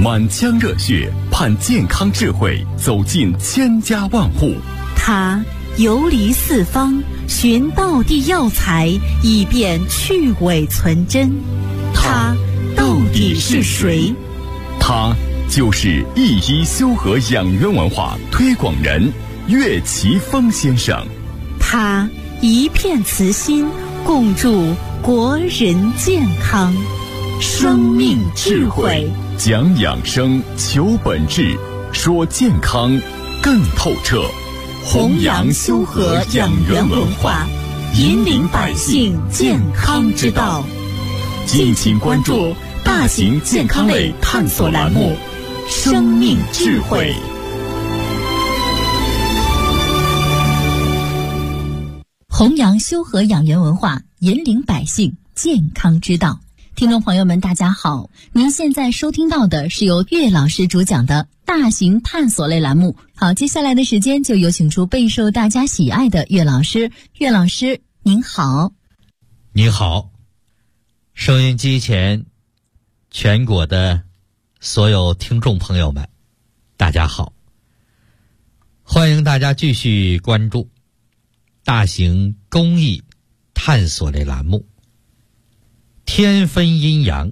满腔热血盼健康智慧走进千家万户。 他游离四方，寻道地药材，以便去伪存真。他到底是谁？ 他就是一一修和养元文化推广人岳奇峰先生。 他一片慈心，共筑国人健康。生命智慧， 讲养生，求本质，说健康更透彻。 弘扬修和养元文化，引领百姓健康之道。 敬请关注大型健康类探索栏目《生命智慧》。 弘扬修和养元文化，引领百姓健康之道。听众朋友们，大家好，您现在收听到的是由岳老师主讲的大型探索类栏目。好，接下来的时间就有请出备受大家喜爱的岳老师。岳老师您好。 你好，收音机前全国的所有听众朋友们，大家好，欢迎大家继续关注大型公益探索类栏目。天分阴阳，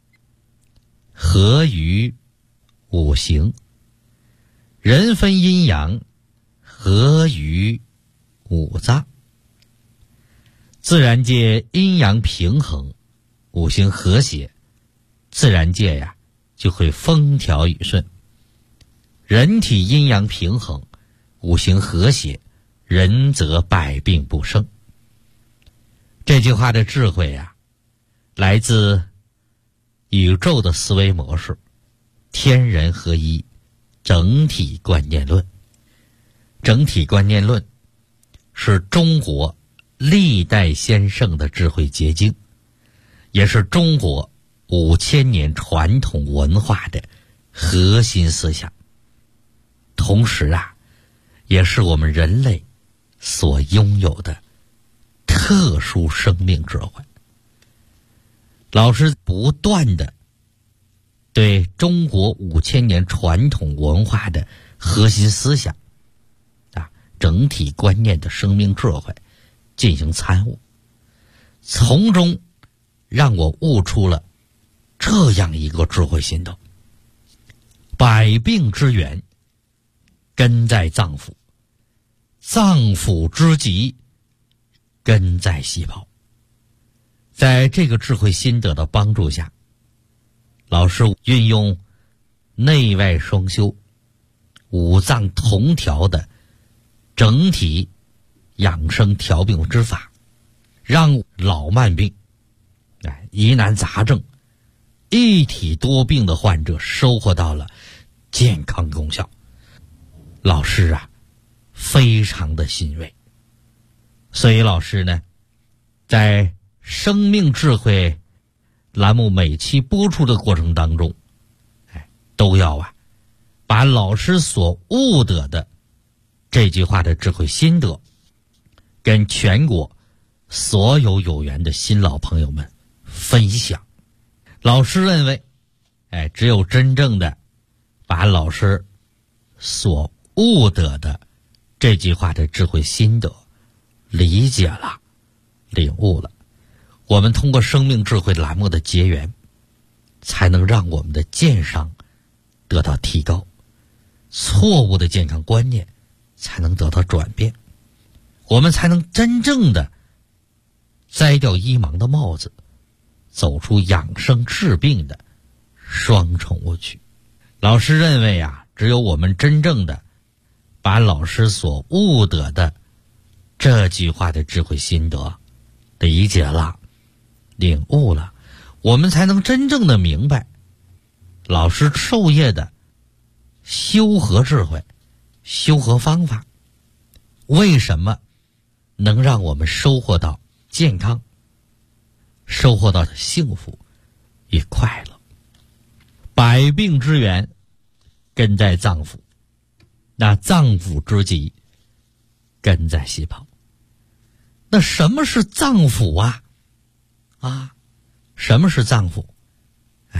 合于五行；人分阴阳，合于五脏。自然界阴阳平衡，五行和谐，自然界呀就会风调雨顺。人体阴阳平衡，五行和谐，人则百病不生。这句话的智慧呀，来自宇宙的思维模式，天人合一，整体观念论。整体观念论是中国历代先圣的智慧结晶，也是中国5000年传统文化的核心思想，同时啊，也是我们人类所拥有的特殊生命智慧。老师不断的对中国5000年传统文化的核心思想整体观念的生命智慧进行参悟，从中让我悟出了这样一个智慧心得：百病之源根在脏腑，脏腑之疾根在细胞。在这个智慧心得的帮助下，老师运用内外双修、五脏同调的整体养生调病之法，让老慢病、疑难杂症、一体多病的患者收获到了健康功效。老师非常的欣慰。所以老师呢，在生命智慧栏目每期播出的过程当中，都要把老师所悟得的这句话的智慧心得，跟全国所有有缘的新老朋友们分享。老师认为，只有真正的把老师所悟得的这句话的智慧心得理解了、领悟了，我们通过生命智慧栏目的结缘，才能让我们的健商得到提高，错误的健康观念才能得到转变，我们才能真正的摘掉医盲的帽子，走出养生治病的双重误区。老师认为只有我们真正的把老师所悟得的这句话的智慧心得理解了、领悟了，我们才能真正的明白老师授业的修和智慧、修和方法为什么能让我们收获到健康，收获到幸福与快乐。百病之源根在脏腑，那脏腑之疾根在细胞。那什么是脏腑什么是脏腑？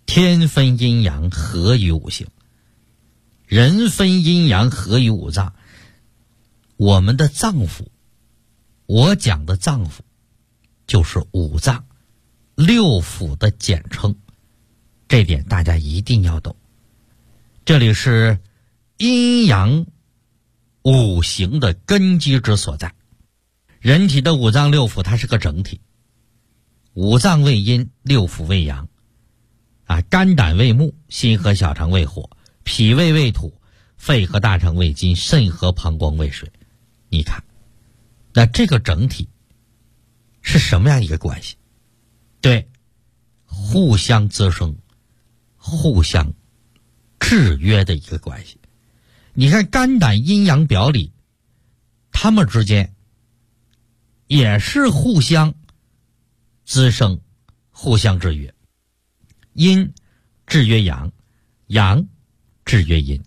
天分阴阳，合于五行；人分阴阳，合于五脏。我们的脏腑，我讲的脏腑就是五脏六腑的简称，这点大家一定要懂。这里是阴阳五行的根基之所在。人体的五脏六腑它是个整体，五脏为阴，六腑为阳肝胆为木，心和小肠为火，脾胃为土，肺和大肠为金，肾和膀胱为水。你看，那这个整体是什么样一个关系？对，互相滋生，互相制约的一个关系。你看肝胆阴阳表里，他们之间也是互相滋生，互相制约。阴制约阳，阳制约阴。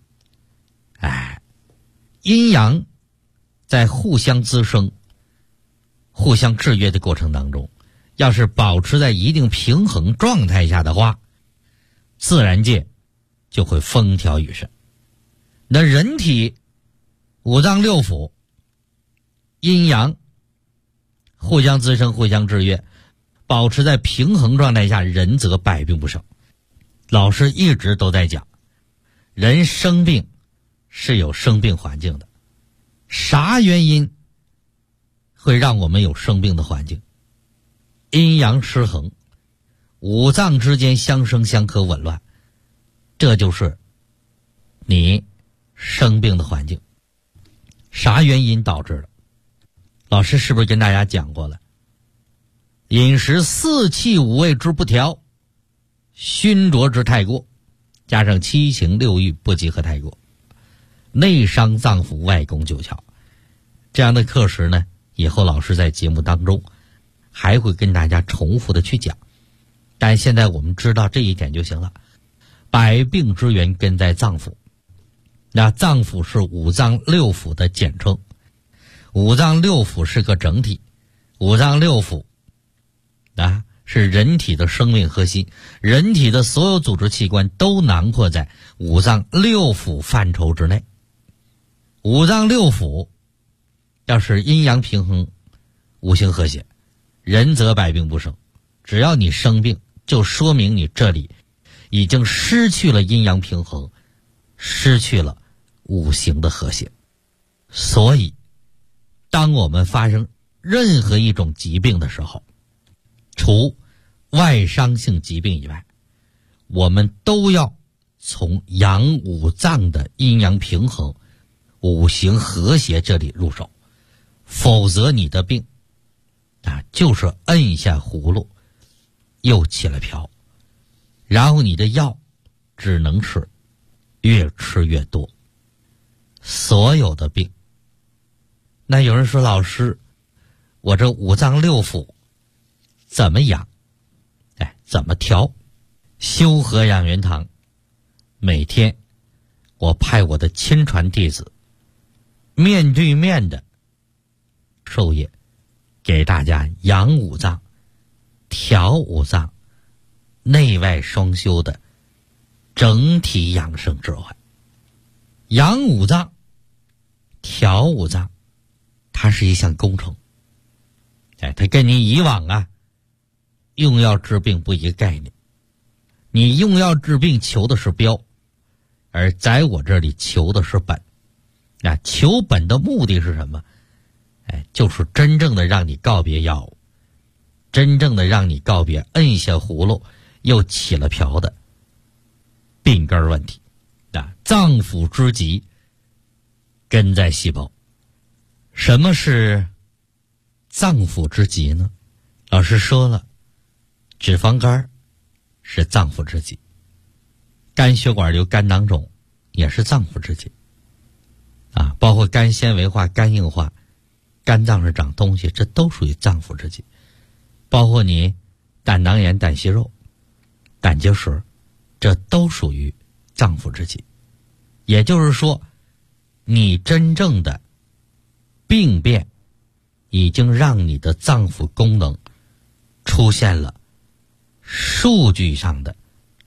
阴阳在互相滋生、互相制约的过程当中，要是保持在一定平衡状态下的话，自然界就会风调雨顺。那人体五脏六腑阴阳互相滋生，互相制约，保持在平衡状态下，人则百病不生。老师一直都在讲，人生病是有生病环境的。啥原因会让我们有生病的环境？阴阳失衡，五脏之间相生相克紊乱，这就是你生病的环境。啥原因导致的？老师是不是跟大家讲过了？饮食四气五味之不调，熏灼之太过，加上七情六欲不及和太过，内伤脏腑，外攻九窍。这样的课时呢，以后老师在节目当中还会跟大家重复的去讲，但现在我们知道这一点就行了。百病之源根在脏腑，那脏腑是五脏六腑的简称，五脏六腑是个整体，五脏六腑是人体的生命核心，人体的所有组织器官都囊括在五脏六腑范畴之内。五脏六腑要是阴阳平衡，五行和谐，人则百病不生。只要你生病，就说明你这里已经失去了阴阳平衡，失去了五行的和谐。所以当我们发生任何一种疾病的时候，除外伤性疾病以外，我们都要从阳五脏的阴阳平衡、五行和谐这里入手，否则你的病就是摁下葫芦又起了瓢，然后你的药只能吃，越吃越多。所有的病，那有人说，老师，我这五脏六腑怎么养？怎么调？修和养元堂每天我派我的亲传弟子面对面的授业，给大家养五脏、调五脏、内外双修的整体养生智慧。养五脏、调五脏，它是一项工程。它跟你以往用药治病不一个概念。你用药治病求的是标，而在我这里求的是本。求本的目的是什么？就是真正的让你告别药物，真正的让你告别摁下葫芦又起了瓢的病根问题。脏腑之疾根在细胞。什么是脏腑之疾呢？老师说了，脂肪肝是脏腑之疾，肝血管瘤、肝囊肿也是脏腑之疾包括肝纤维化、肝硬化、肝脏上长东西，这都属于脏腑之疾。包括你胆囊炎、胆息肉、胆结石，这都属于脏腑之疾。也就是说，你真正的病变已经让你的脏腑功能出现了数据上的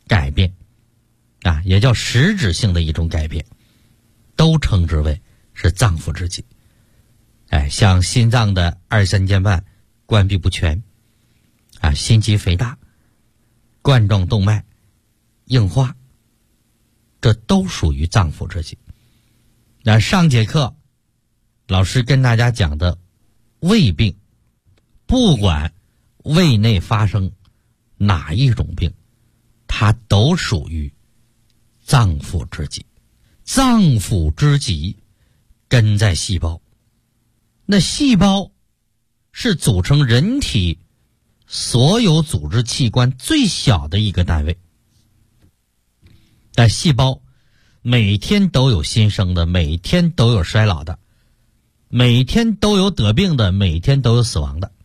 改变啊，也叫实质性的一种改变，都称之为是脏腑之疾。像心脏的二三间瓣关闭不全啊，心肌肥大、冠状动脉硬化，这都属于脏腑之疾。那上节课老师跟大家讲的胃病，不管胃内发生哪一种病，它都属于脏腑之疾。脏腑之疾根在细胞，那细胞是组成人体所有组织器官最小的一个单位。但细胞每天都有新生的，每天都有衰老的，每天都有得病的，每天都有死亡的。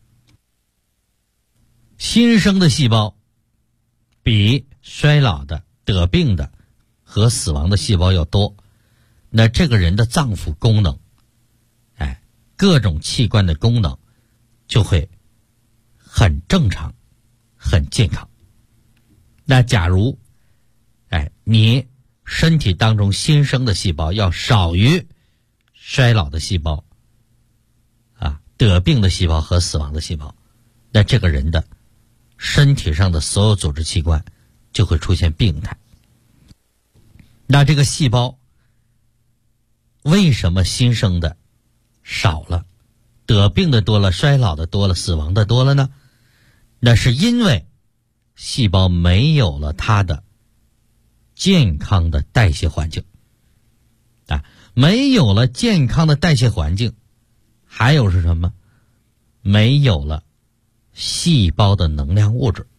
新生的细胞比衰老的、得病的和死亡的细胞要多，那这个人的脏腑功能，各种器官的功能就会很正常、很健康。那假如你身体当中新生的细胞要少于衰老的细胞得病的细胞和死亡的细胞，那这个人的身体上的所有组织器官就会出现病态。那这个细胞为什么新生的少了，得病的多了，衰老的多了，死亡的多了呢？那是因为细胞没有了它的健康的代谢环境没有了健康的代谢环境，还有是什么？没有了细胞的能量物质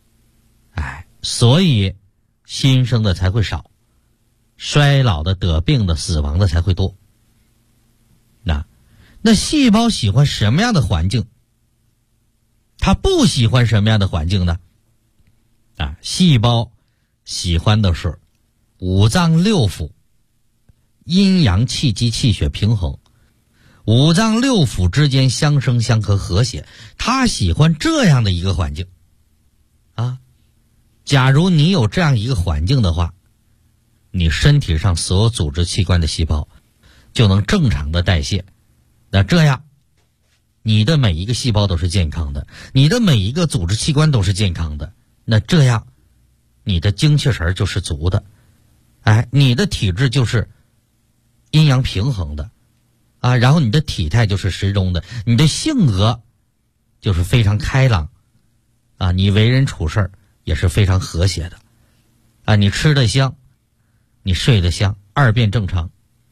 所以新生的才会少，衰老的、得病的、死亡的才会多。那细胞喜欢什么样的环境？它不喜欢什么样的环境呢？细胞喜欢的是五脏六腑阴阳气机气血平衡，五脏六腑之间相生相克和谐，它喜欢这样的一个环境假如你有这样一个环境的话，你身体上所有组织器官的细胞就能正常的代谢。那这样你的每一个细胞都是健康的，你的每一个组织器官都是健康的，那这样你的精气神就是足的你的体质就是阴阳平衡的然后你的体态就是适中的，你的性格就是非常开朗你为人处事也是非常和谐的你吃得香，你睡得香，二便正常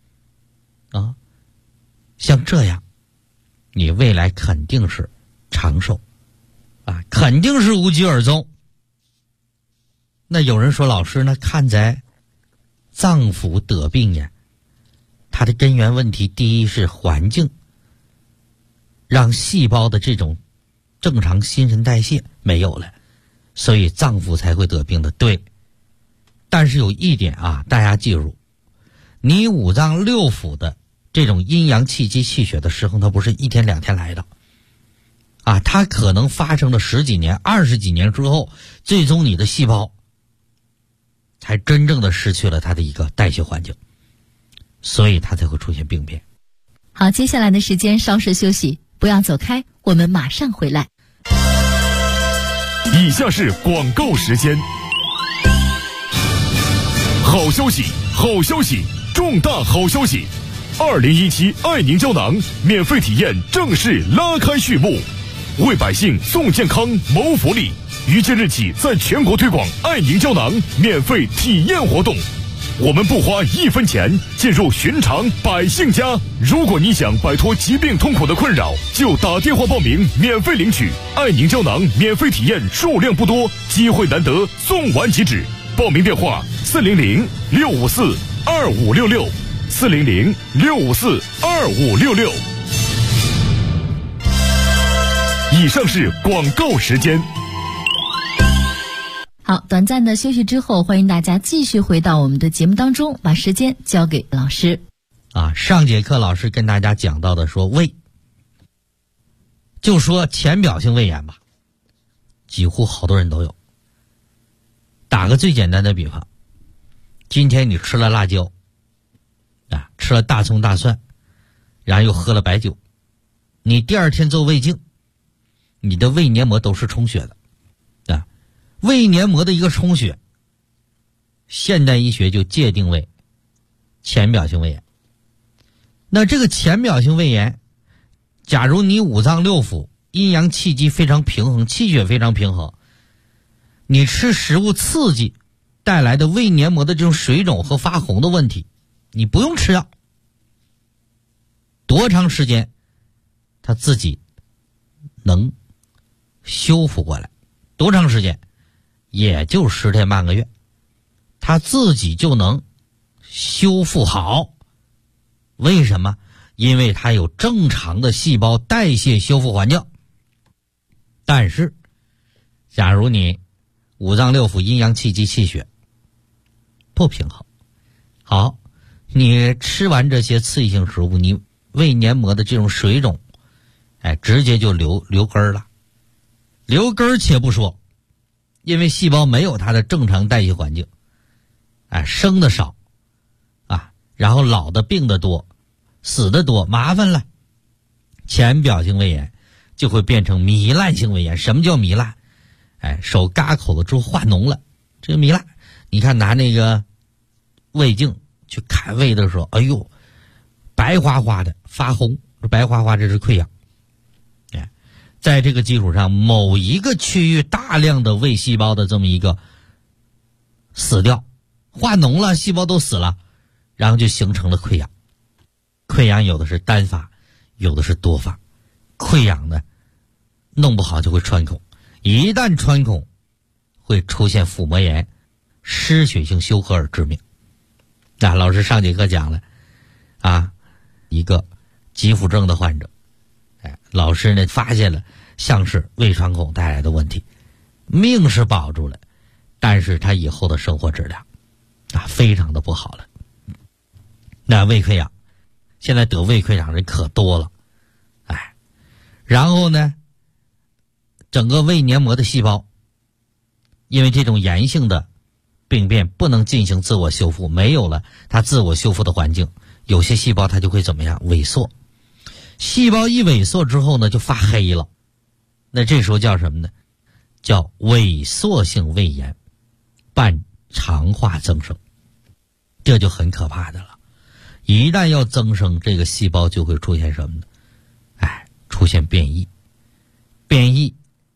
像这样你未来肯定是长寿肯定是无疾而终。那有人说，老师，那看在脏腑得病呀，它的根源问题第一是环境让细胞的这种正常新陈代谢没有了，所以脏腑才会得病的。对，但是有一点大家记住，你五脏六腑的这种阴阳气机气血的失衡，它不是一天两天来的它可能发生了10几年、20几年之后，最终你的细胞才真正的失去了它的一个代谢环境，所以它才会出现病变。 好，接下来的时间稍事休息，不要走开，我们马上回来。 以下是广告时间。好消息，好消息，重大好消息！2017爱宁胶囊免费体验正式拉开序幕，为百姓送健康谋福利。于今日起，在全国推广爱宁胶囊免费体验活动，我们不花1分钱，进入寻常百姓家。如果你想摆脱疾病痛苦的困扰，就打电话报名，免费领取爱宁胶囊免费体验，数量不多，机会难得，送完即止。报名电话400-654-2566。400-654-2566。以上是广告时间。 好，短暂的休息之后，欢迎大家继续回到我们的节目当中，把时间交给老师。 上节课老师跟大家讲到的说胃，就说浅表性胃炎吧，几乎好多人都有。 打个最简单的比方，今天你吃了辣椒啊，吃了大葱大蒜，然后又喝了白酒，你第二天做胃镜，你的胃黏膜都是充血的啊。胃黏膜的一个充血，现代医学就界定为浅表性胃炎。那这个浅表性胃炎，假如你五脏六腑阴阳气机非常平衡，气血非常平衡，你吃食物刺激带来的胃黏膜的这种水肿和发红的问题，你不用吃药，多长时间它自己能修复过来？多长时间？也就10天半个月，它自己就能修复好。为什么？因为它有正常的细胞代谢修复环境。但是假如你五脏六腑阴阳气机气血不平衡，好，你吃完这些刺激性食物，你胃黏膜的这种水肿直接就留根了。留根且不说，因为细胞没有它的正常代谢环境，生的少啊，然后老的病的多，死的多，麻烦了。浅表性胃炎就会变成糜烂性胃炎。什么叫糜烂？手嘎口子之后化脓了，这个糜烂。你看拿那个胃镜去看胃的时候，哎呦，白花花的发红，白花花，这是溃疡。在这个基础上，某一个区域大量的胃细胞的这么一个死掉，化脓了，细胞都死了，然后就形成了溃疡。溃疡有的是单发，有的是多发。溃疡呢，弄不好就会穿孔，一旦穿孔，会出现腹膜炎、失血性休克而致命。老师上节课讲了一个急腹症的患者，老师呢发现了像是胃穿孔带来的问题，命是保住了，但是他以后的生活质量非常的不好了。那胃溃疡，现在得胃溃疡人可多了，然后呢，整个胃黏膜的细胞因为这种炎性的病变不能进行自我修复，没有了它自我修复的环境，有些细胞它就会怎么样？萎缩。细胞一萎缩之后呢，就发黑了。那这时候叫什么呢？叫萎缩性胃炎伴肠化增生，这就很可怕的了。一旦要增生，这个细胞就会出现什么呢？出现变异。变异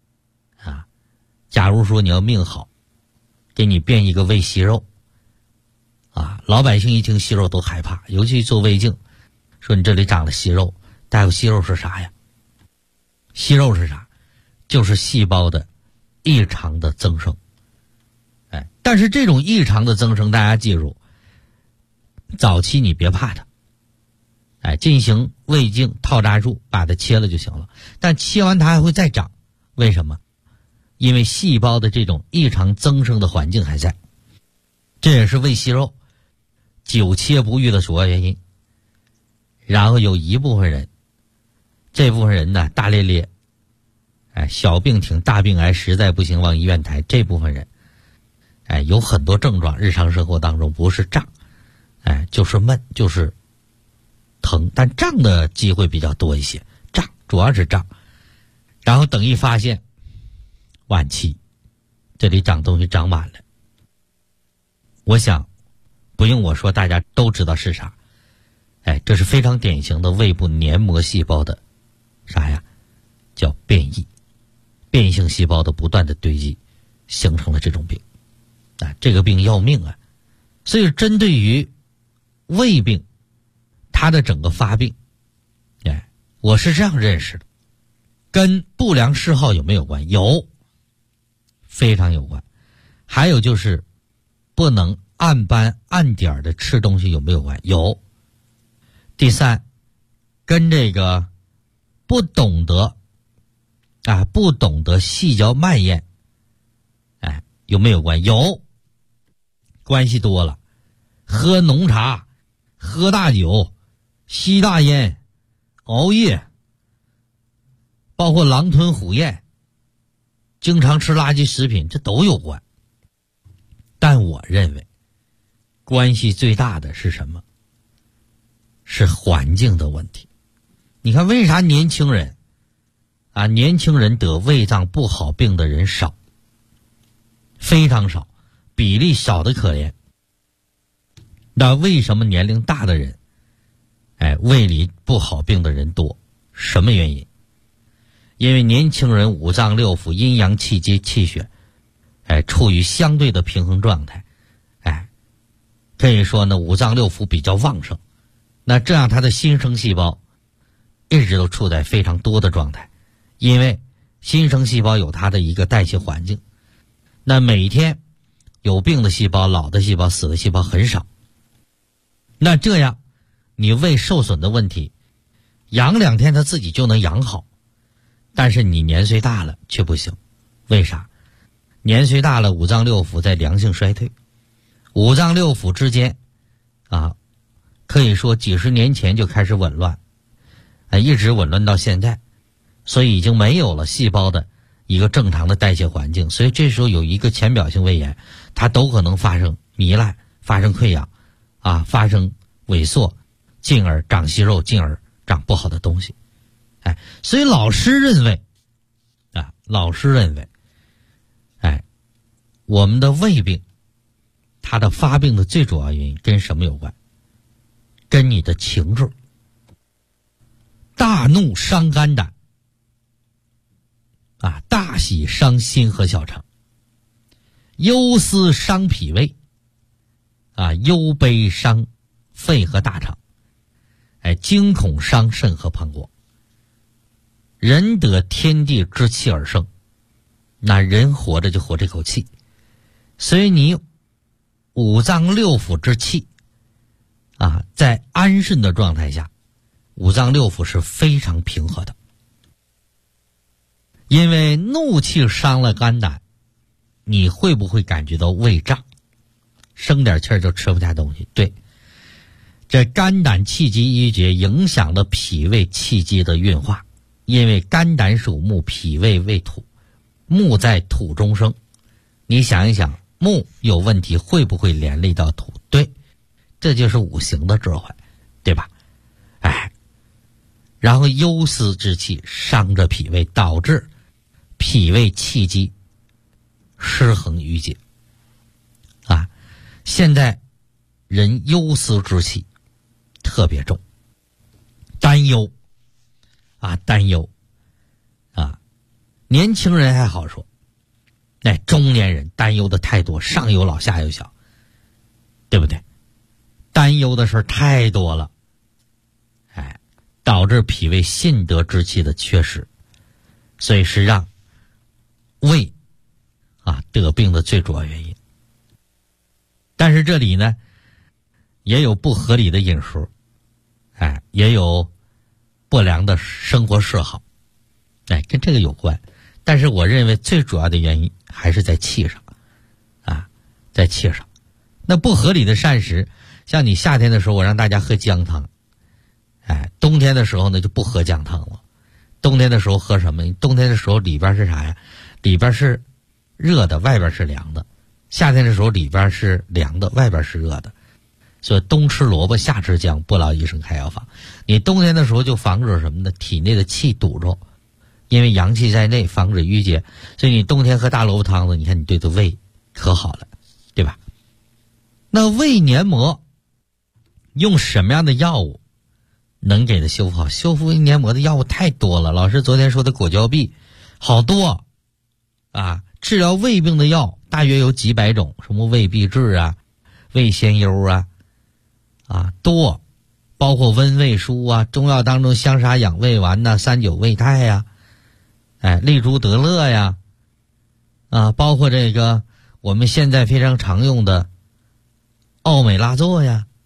假如说你要命好，给你变一个胃息肉老百姓一听息肉都害怕，尤其做胃镜，说你这里长了息肉，大夫息肉是啥呀？息肉是啥？就是细胞的异常的增生。但是这种异常的增生，大家记住，早期你别怕它，进行胃镜套扎术把它切了就行了。但切完它还会再长，为什么？因为细胞的这种异常增生的环境还在，这也是胃息肉久切不愈的主要原因。然后有一部分人，这部分人呢大咧咧，小病挺，大病癌实在不行往医院抬。这部分人有很多症状，日常生活当中不是胀就是闷，就是疼，但胀的机会比较多一些，胀主要是胀。然后等一发现晚期，这里长东西长满了，我想不用我说大家都知道是啥。这是非常典型的胃部黏膜细胞的啥呀？叫变异，变异性细胞的不断的堆积，形成了这种病。这个病要命啊！所以针对于胃病，它的整个发病，我是这样认识的，跟不良嗜好有没有关？有，非常有关。还有就是不能按班按点的吃东西有没有关？有。第三，跟这个不懂得细嚼慢咽有没有关？有，关系多了。喝浓茶，喝大酒，吸大烟，熬夜，包括狼吞虎咽，经常吃垃圾食品，这都有关。 但我认为关系最大的是什么？是环境的问题。你看为啥年轻人得胃脏不好病的人少，非常少，比例小得可怜。那为什么年龄大的人胃里不好病的人多？什么原因？因为年轻人五脏六腑阴阳气机气血处于相对的平衡状态，可以说呢五脏六腑比较旺盛，那这样他的新生细胞一直都处在非常多的状态，因为新生细胞有它的一个代谢环境，那每天有病的细胞、老的细胞、死的细胞很少，那这样你胃受损的问题养2天它自己就能养好，但是你年岁大了却不行。为啥？年岁大了五脏六腑在良性衰退，五脏六腑之间可以说几十年前就开始紊乱，一直紊乱到现在，所以已经没有了细胞的一个正常的代谢环境，所以这时候有一个浅表性胃炎，它都可能发生糜烂，发生溃疡发生萎缩，进而长息肉，进而长不好的东西。所以老师认为我们的胃病它的发病的最主要原因跟什么有关？跟你的情志。大怒伤肝胆大喜伤心和小肠，忧思伤脾胃忧悲伤肺和大肠，惊恐伤肾和膀胱。人得天地之气而生，那人活着就活这口气，所以你五脏六腑之气在安顺的状态下，五脏六腑是非常平和的。因为怒气伤了肝胆，你会不会感觉到胃胀，生点气儿就吃不下东西？对，这肝胆气机郁结影响了脾胃气机的运化，因为肝胆属木，脾胃为土，木在土中生，你想一想木有问题会不会连累到土？对，这就是五行的智慧，对吧？然后忧思之气伤着脾胃，导致脾胃气机失衡郁结现在人忧思之气特别重，担忧年轻人还好说，中年人担忧的太多，上有老下有小，对不对？担忧的事太多了，导致脾胃信得之气的缺失，所以是让胃得病的最主要原因。但是这里呢也有不合理的饮食，也有不良的生活嗜好，跟这个有关。但是我认为最主要的原因还是在气上在气上。那不合理的膳食，像你夏天的时候我让大家喝姜汤，冬天的时候呢就不喝姜汤了。冬天的时候喝什么？冬天的时候里边是啥呀？里边是热的，外边是凉的。夏天的时候里边是凉的，外边是热的。所以冬吃萝卜夏吃姜，不劳医生开药方。你冬天的时候就防止什么呢？体内的气堵住，因为阳气在内，防止郁结。所以你冬天喝大萝卜汤子，你看你对的胃可好了，对吧？那胃黏膜用什么样的药物能给它修复好？修复胃黏膜的药物太多了，老师昨天说的果胶碧好多治疗胃病的药大约有几百种，什么胃必治胃仙幽多，包括温胃舒中药当中香砂养胃丸39胃泰利珠得乐包括这个我们现在非常常用的奥美拉唑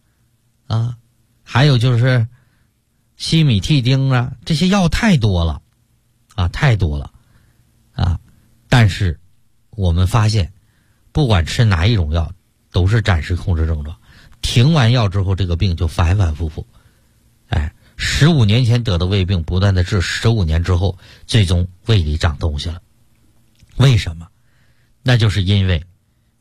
还有就是西米替丁这些药太多了太多了但是我们发现不管吃哪一种药都是暂时控制症状，停完药之后这个病就反反复复15年前得的胃病不断的治，15年之后最终胃里长东西了。为什么？那就是因为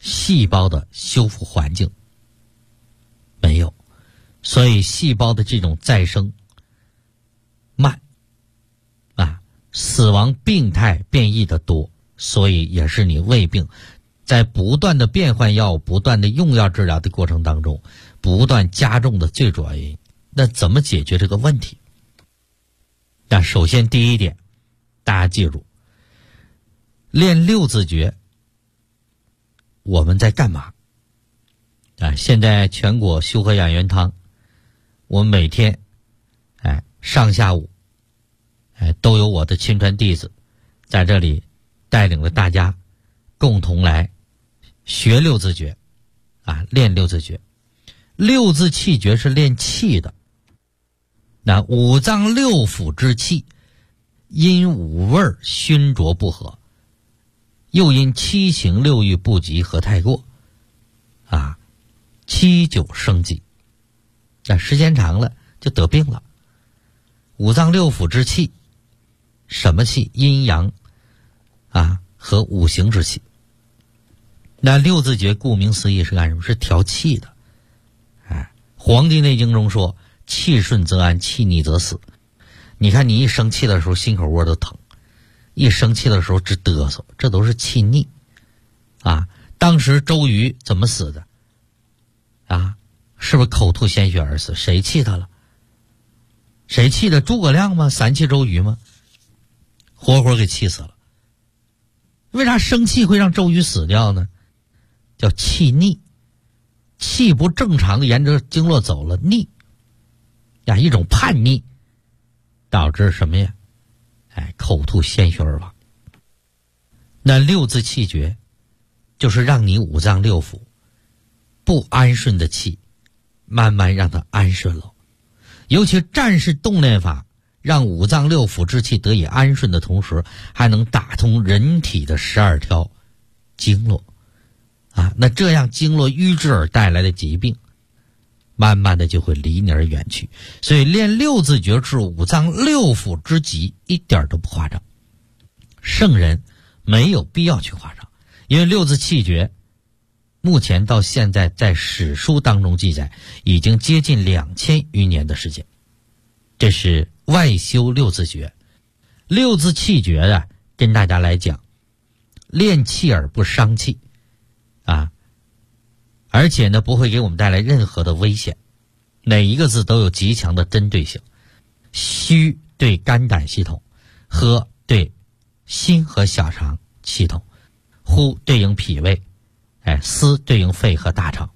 细胞的修复环境没有，所以细胞的这种再生慢啊，死亡病态变异的多，所以也是你胃病在不断的变换药物、不断的用药治疗的过程当中不断加重的最主要原因。那怎么解决这个问题？那首先第一点，大家记住，练六字诀我们在干嘛啊？现在全国修和养元堂，我们每天上下午都有我的亲传弟子在这里带领着大家共同来学六字诀啊，练六字诀。六字气诀是练气的，那五脏六腑之气因五味熏浊不和，又因七情六欲不及和太过啊，七九生疾，那时间长了就得病了。五脏六腑之气，什么气？阴阳啊和五行之气。那六字诀顾名思义是干什么？是调气的。黄帝内经中说，气顺则安，气逆则死。你看你一生气的时候心口窝都疼，一生气的时候直嘚瑟，这都是气逆啊。当时周瑜怎么死的啊？是不是口吐鲜血而死？谁气他了？谁气的？诸葛亮吗？三气周瑜吗？活活给气死了。为啥生气会让周瑜死掉呢？叫气逆，气不正常沿着经络走了，逆呀，一种叛逆导致什么呀？口吐鲜血而亡。那六字气诀就是让你五脏六腑不安顺的气慢慢让它安顺了。尤其战士动练法，让五脏六腑之气得以安顺的同时，还能打通人体的12条经络啊，那这样经络瘀滞而带来的疾病慢慢的就会离你而远去。所以练六字诀治五脏六腑之疾一点都不夸张，圣人没有必要去夸张。因为六字气诀目前到现在在史书当中记载已经接近2000余年的时间，这是外修六字诀。六字气诀啊，跟大家来讲，练气而不伤气啊，而且呢不会给我们带来任何的危险，每一个字都有极强的针对性。虚对肝胆系统，和对心和小肠系统，呼对应脾胃，思对应肺和大肠，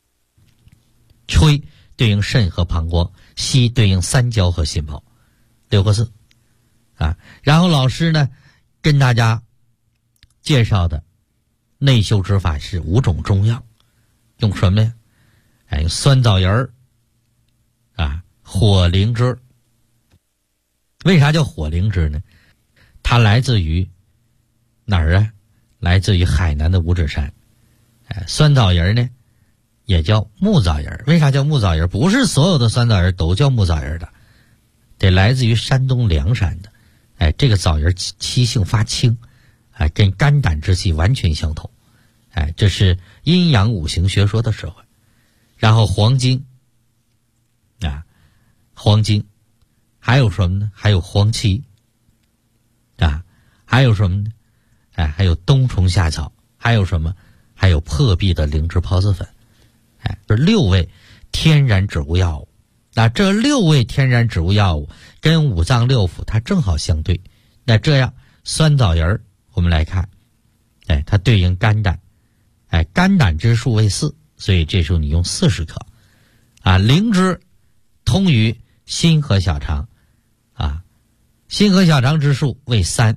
吹对应肾和膀胱，吸对应三焦和心泡，6个字啊。然后老师呢跟大家介绍的内修之法是5种中药，用什么呀？用酸枣仁儿啊，火灵芝。为啥叫火灵芝呢？它来自于哪儿啊？来自于海南的五指山。酸枣仁呢也叫木枣仁。为啥叫木枣仁？不是所有的酸枣仁都叫木枣仁的，得来自于山东凉山的。这个枣仁气性发清，跟肝胆之气完全相同。这是阴阳五行学说的社会。然后黄精啊，黄精还有什么呢？还有黄芪啊，还有什么呢？还有冬虫夏草，还有什么？还有破壁的灵芝孢子粉。这6味天然植物药物。那这6味天然植物药物跟五脏六腑它正好相对。那这样酸枣仁我们来看，它对应肝胆，肝胆之数为4，所以这时候你用40克啊。灵芝通于心和小肠啊，心和小肠之数为3，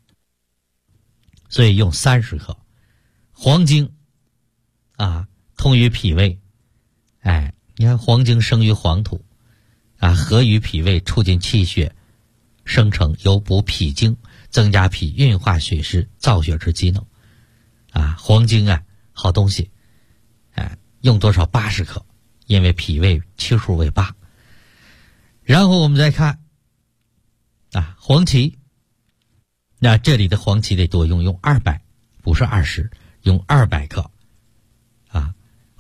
所以用30克。黄精啊通于脾胃，你看黄精生于黄土啊，合于脾胃，促进气血生成，有补脾经，增加脾运化水湿，造血之机能啊。黄精好东西，用多少？80克，因为脾胃期数为8。然后我们再看黄芪，那这里的黄芪得多用，用200，不是20，用200克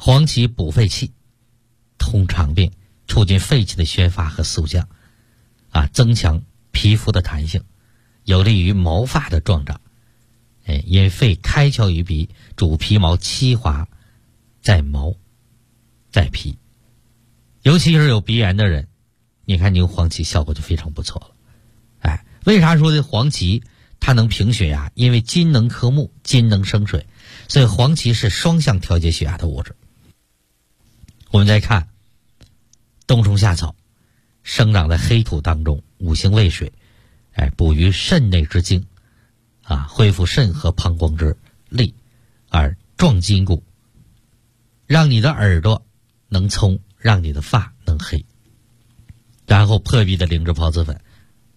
黄芪补肺气，通肠病，促进肺气的宣发和肃降，增强皮肤的弹性，有利于毛发的壮长。因肺开窍于鼻，主皮毛欺滑，在毛，在皮。尤其是有鼻炎的人，你看你用黄芪效果就非常不错了。为啥说这黄芪它能平血压？因为金能克木，金能生水，所以黄芪是双向调节血压的物质。我们再看冬虫夏草，生长在黑土当中，五行为水，补于肾内之精，恢复肾和膀胱之力，而壮筋骨，让你的耳朵能聪，让你的发能黑。然后破壁的灵芝孢子粉，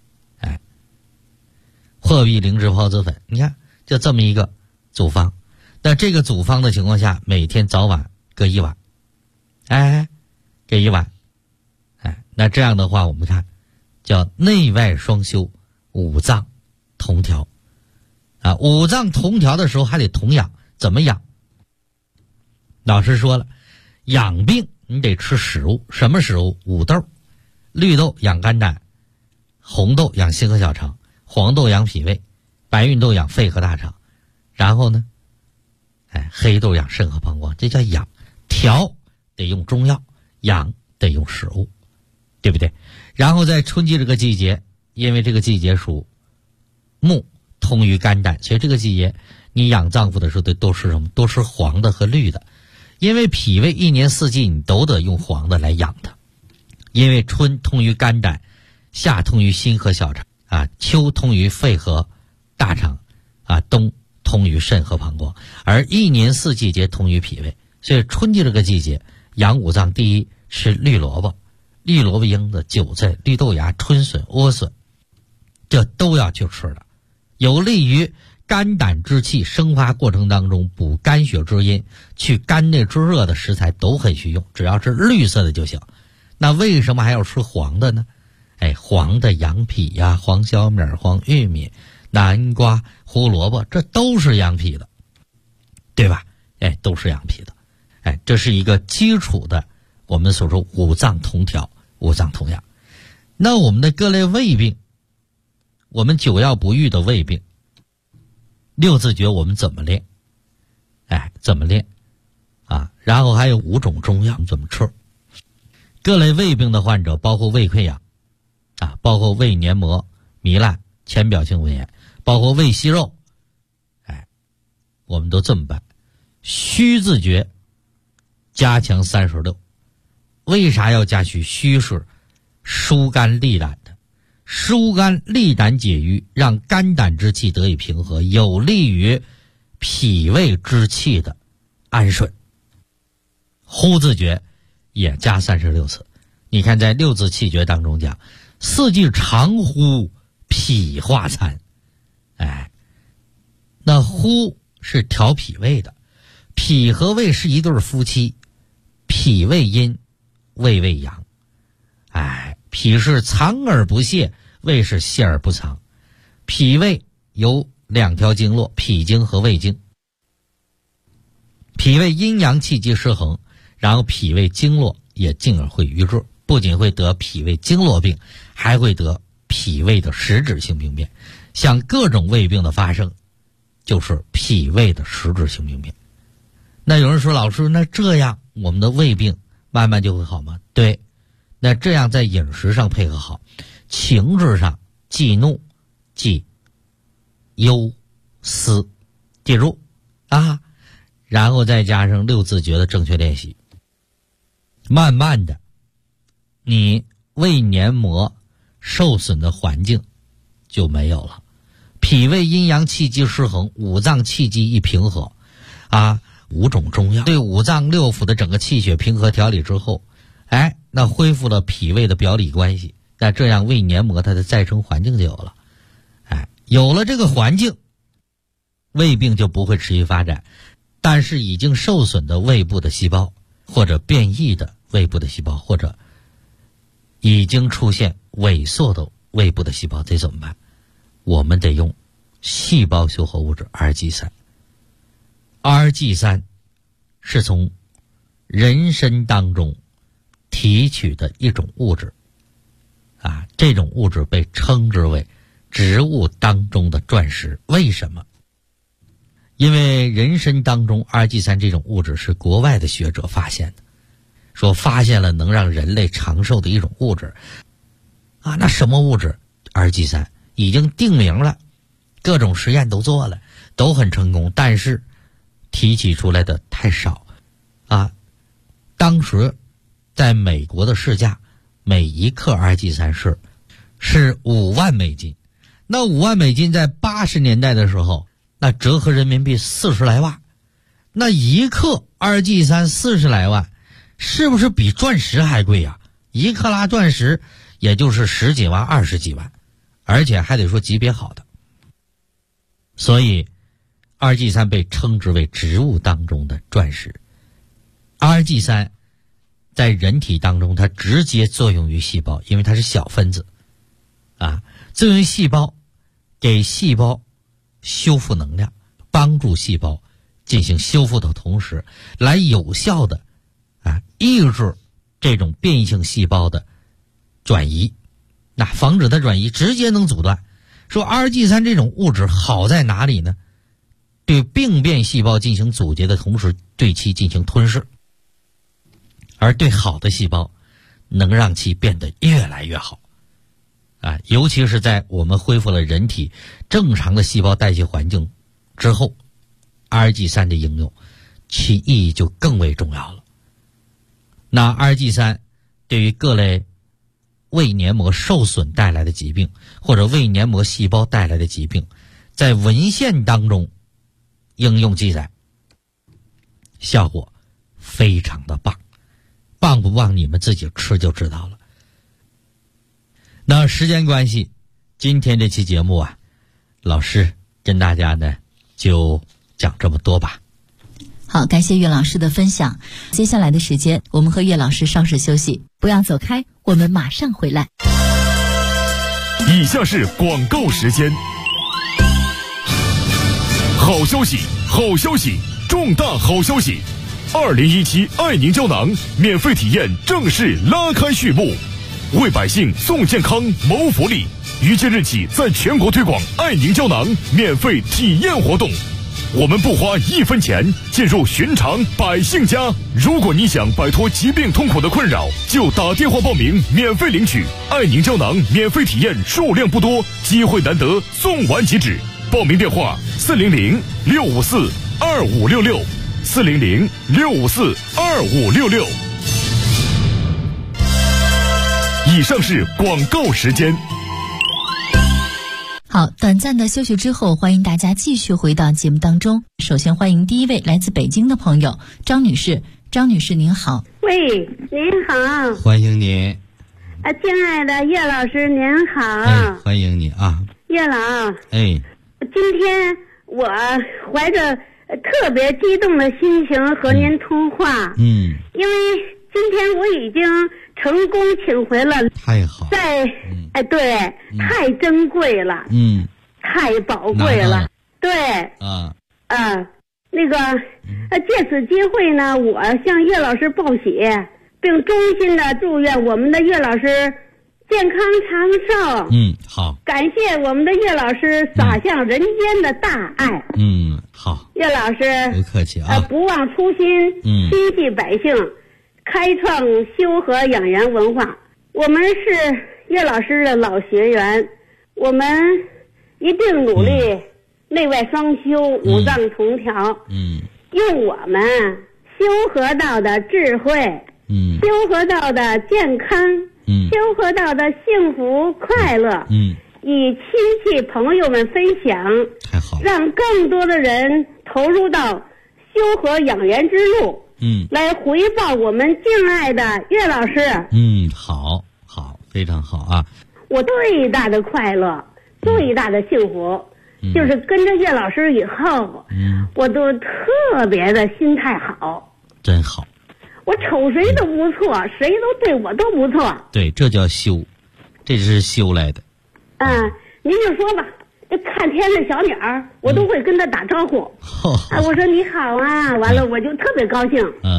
破壁灵芝孢子粉，你看就这么一个组方。那这个组方的情况下，每天早晚各1碗，给1碗，那这样的话，我们看叫内外双修，五脏同调。五脏同调的时候还得同养，怎么养？老师说了，养病你得吃食物，什么食物？五豆，绿豆养肝胆，红豆养心和小肠，黄豆养脾胃，白芸豆养肺和大肠，然后呢，黑豆养肾和膀胱，这叫养。调得用中药，养得用食物，对不对？然后在春季这个季节，因为这个季节属木，通于肝胆，所以这个季节你养脏腑的时候得多吃什么？多吃黄的和绿的，因为脾胃一年四季你都得用黄的来养它。因为春通于肝胆，夏通于心和小肠，秋通于肺和大肠，冬通于肾和膀胱，而一年四季节通于脾胃。所以春季这个季节养五脏，第一吃绿萝卜、绿萝卜缨子、韭菜、绿豆芽、春笋、莴笋，这都要去吃的，有利于肝胆之气生发过程当中补肝血之阴，去肝内之热的食材都可以去用，只要是绿色的就行。那为什么还要吃黄的呢？黄的养脾呀，黄小米、黄玉米、南瓜、胡萝卜，这都是养脾的，对吧？都是养脾的。这是一个基础的，我们所说五脏同调、五脏同养。那我们的各类胃病，我们久药不愈的胃病，六字诀我们怎么练？怎么练？然后还有5种中药怎么吃？各类胃病的患者，包括胃溃疡，包括胃黏膜糜烂、浅表性胃炎，包括胃息肉，我们都这么办。虚字诀加强36，为啥要加虚？虚是疏肝利胆的，疏肝利胆解郁，让肝胆之气得以平和，有利于脾胃之气的安顺。呼字诀也加36次，你看在六字气诀当中讲，四季常呼，脾化餐。那呼是调脾胃的，脾和胃是一对夫妻，脾胃阴，胃为阳。脾是藏而不泄，胃是泄而不藏。脾胃有2条经络，脾经和胃经。脾胃阴阳气机失衡，然后脾胃经络也进而会瘀滞，不仅会得脾胃经络病，还会得脾胃的实质性病变。像各种胃病的发生，就是脾胃的实质性病变。那有人说，老师，那这样我们的胃病慢慢就会好吗？对，那这样在饮食上配合好，情志上忌怒、忌忧、思，记住然后再加上六字诀的正确练习，慢慢的你胃黏膜受损的环境就没有了，脾胃阴阳气机失衡，五脏气机一平和5种中药对五脏六腑的整个气血平和调理之后，那恢复了脾胃的表里关系，那这样胃黏膜它的再生环境就有了。有了这个环境，胃病就不会持续发展。但是已经受损的胃部的细胞，或者变异的胃部的细胞，或者已经出现萎缩的胃部的细胞，这怎么办？我们得用细胞修合物质 RG3。RG3 是从人参当中提取的一种物质啊，这种物质被称之为植物当中的钻石。为什么？因为人参当中阿尔济酸这种物质是国外的学者发现的，说发现了能让人类长寿的一种物质啊。那什么物质？阿尔济酸已经定名了，各种实验都做了，都很成功，但是提取出来的太少啊。当时在美国的市价，每一克阿尔济酸是5万美金。那5万美金在80年代的时候，那折合人民币40来万，那一克阿尔济酸40来万，是不是比钻石还贵呀？1克拉钻石也就是10几万、20几万，而且还得说级别好的。所以阿尔济酸被称之为植物当中的钻石。阿尔济酸在人体当中，它直接作用于细胞，因为它是小分子啊，作用于细胞，给细胞修复能量，帮助细胞进行修复的同时，来有效的抑制这种变异性细胞的转移，那防止它转移，直接能阻断。说阿尔济酸这种物质好在哪里呢？对病变细胞进行阻截的同时，对其进行吞噬，而对好的细胞能让其变得越来越好啊！尤其是在我们恢复了人体正常的细胞代谢环境之后，阿尔济酸的应用其意义就更为重要了。那阿尔济酸对于各类胃黏膜受损带来的疾病，或者胃黏膜细胞带来的疾病，在文献当中应用记载，效果非常的棒，棒不棒你们自己吃就知道了。那时间关系，今天这期节目啊，老师跟大家呢就讲这么多吧。 好，感谢岳老师的分享。接下来的时间，我们和岳老师稍事休息，不要走开，我们马上回来。 以下是广告时间。好消息，好消息，重大好消息！2017爱宁胶囊免费体验正式拉开序幕，为百姓送健康谋福利。于今日起，在全国推广爱宁胶囊免费体验活动。我们不花1分钱，进入寻常百姓家。如果你想摆脱疾病痛苦的困扰，就打电话报名，免费领取爱宁胶囊免费体验，数量不多，机会难得，送完即止。报名电话400-654-2566。400-654-2566。以上是广告时间。 好，短暂的休息之后，欢迎大家继续回到节目当中。首先欢迎第一位来自北京的朋友张女士。张女士您好。 喂，您好。 欢迎您。 亲爱的叶老师您好。 欢迎你啊。 叶老。今天我怀着特别激动的心情和您通话。因为今天我已经成功请回了。 太好。 对，太珍贵了。太宝贵了。对。那个借此机会呢，我向叶老师报喜，并衷心的祝愿我们的叶老师健康长寿。 好。 感谢我们的叶老师洒向人间的大爱。 好。 叶老师不客气啊。 不忘初心，心系百姓，开创修和养颜文化。我们是叶老师的老学员，我们一定努力内外双修，五脏同调。用我们修和到的智慧，修和到的健康，修和到的幸福快乐，与亲戚朋友们分享， 太好了， 让更多的人投入到修和养颜之路，来回报我们敬爱的岳老师。 好，非常好啊！ 我最大的快乐，最大的幸福，就是跟着岳老师以后，我都特别的心态好， 真好。 我瞅谁都不错，谁都对我都不错。 对，这叫修，这是修来的。 您就说吧，这看天的小鸟，我都会跟他打招呼。我说你好啊，完了我就特别高兴。 好。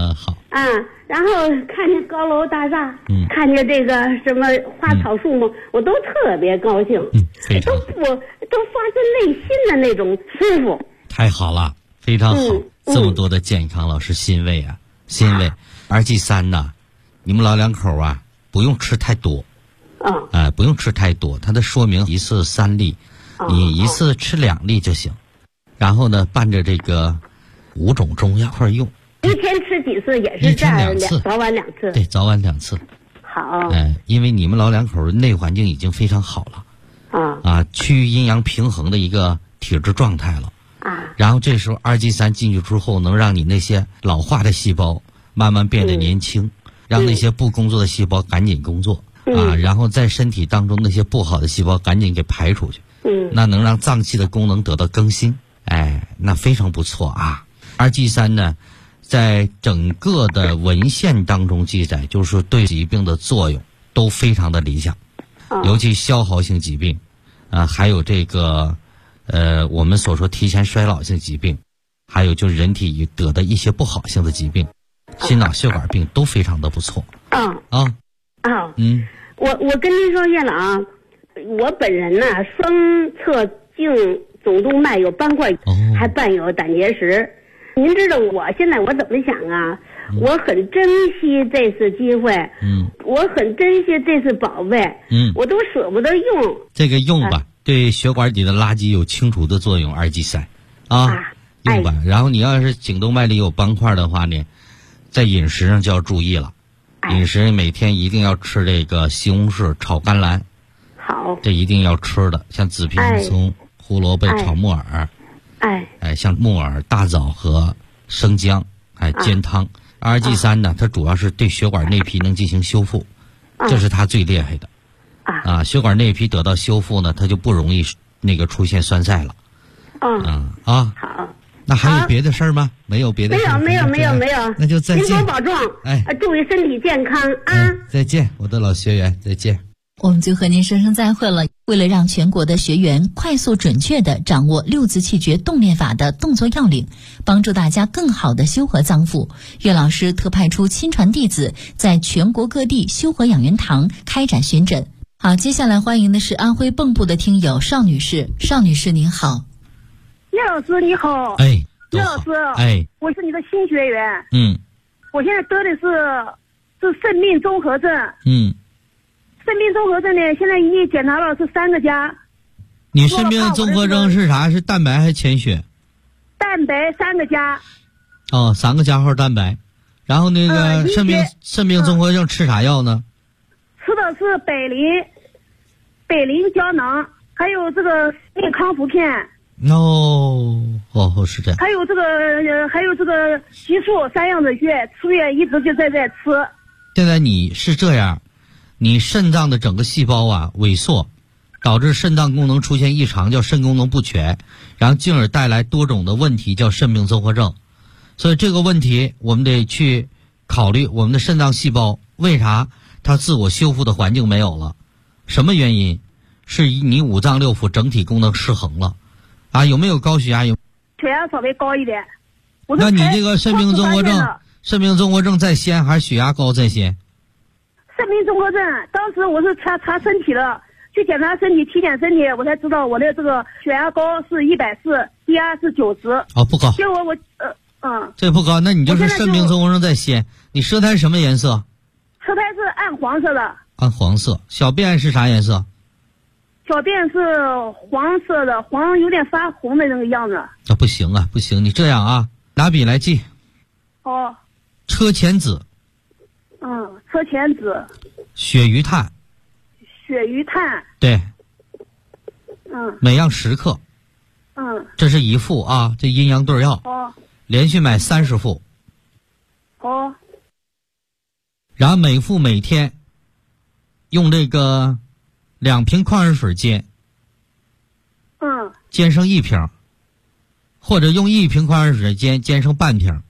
啊，然后看见高楼大厦，看见这个什么花草树木，我都特别高兴，都发自内心的那种舒服。 太好了，非常好，这么多的健康，老师欣慰啊，欣慰。RG3呢，你们老两口啊，不用吃太多，不用吃太多，它的说明一次3粒，你一次吃2粒就行，然后呢，伴着这个5种中药一块用。 一天吃几次？也是这样，早晚2次。 对，早晚2次。 好。 因为你们老两口内环境已经非常好了，趋于阴阳平衡的一个体质状态了。然后这时候RG3进去之后，能让你那些老化的细胞慢慢变得年轻，让那些不工作的细胞赶紧工作，然后在身体当中那些不好的细胞赶紧给排出去，那能让脏器的功能得到更新，那非常不错啊。RG3呢，在整个的文献当中记载，就是说对疾病的作用都非常的理想，尤其消耗性疾病，还有这个我们所说提前衰老性疾病，还有就是人体得的一些不好性的疾病，心脑血管病都非常的不错。 我跟您说，叶老，我本人呢，双侧颈总动脉有斑块，还伴有胆结石。您知道我现在我怎么想啊？我很珍惜这次机会，我很珍惜这次宝贝，我都舍不得用。这个用吧，对血管里的垃圾有清除的作用。RG3用吧。然后你要是颈动脉里有斑块的话呢，在饮食上就要注意了。饮食每天一定要吃这个西红柿炒甘蓝， 好， 这一定要吃的，像紫皮葱、胡萝卜炒木耳。像木耳、大枣和生姜，煎汤。RG3呢，它主要是对血管内皮能进行修复，这是它最厉害的。血管内皮得到修复呢，它就不容易那个出现栓塞了。好。那还有别的事儿吗？没有别的事儿。 没有。 那就再见。 您多保重。祝你身体健康啊！ 再见，我的老学员，再见。 我们就和您说声再会了。为了让全国的学员快速准确地掌握6字气诀动练法的动作要领，帮助大家更好地修和脏腑，岳老师特派出亲传弟子，在全国各地修和养元堂开展巡诊。好，接下来欢迎的是安徽蚌埠的听友邵女士。邵女士您好。 岳老师你好。岳老师，我是你的新学员。我现在得的是肾病综合症。肾病综合症呢，现在已经检查了是3个加。 你肾病综合症是啥？是蛋白还是潜血？ 蛋白3个加。 3个加号蛋白。然后那个肾病综合症吃啥药呢？ 吃的是北林胶囊，还有这个命康复片。 是这样。 还有这个激素3样的药，吃药一直就在吃。 现在你是这样。你肾脏的整个细胞萎缩，导致肾脏功能出现异常，叫肾功能不全，然后进而带来多种的问题，叫肾病综合症。所以这个问题我们得去考虑，我们的肾脏细胞为啥它自我修复的环境没有了？什么原因？是你5脏6腑整体功能失衡了有没有高血压？血压稍微高一点。 那你这个肾病综合症在先还是血压高在先？ 肾病综合症，当时我是查身体了，去检查身体，体检身体，我才知道我的这个血压高是140，低压是90。 不高。 结果这不高，那你就是肾病综合症在先。你舌苔什么颜色？ 舌苔是暗黄色的。 暗黄色。小便是啥颜色？ 小便是黄色的，黄有点发红的那个样子。 不行，你这样拿笔来记。车前子。 车前子。 血鱼炭。对。每样10克。这是1副这阴阳对药。连续买30副。然后每副每天用这个2瓶矿泉水煎。煎成1瓶，或者用1瓶矿泉水煎成半瓶。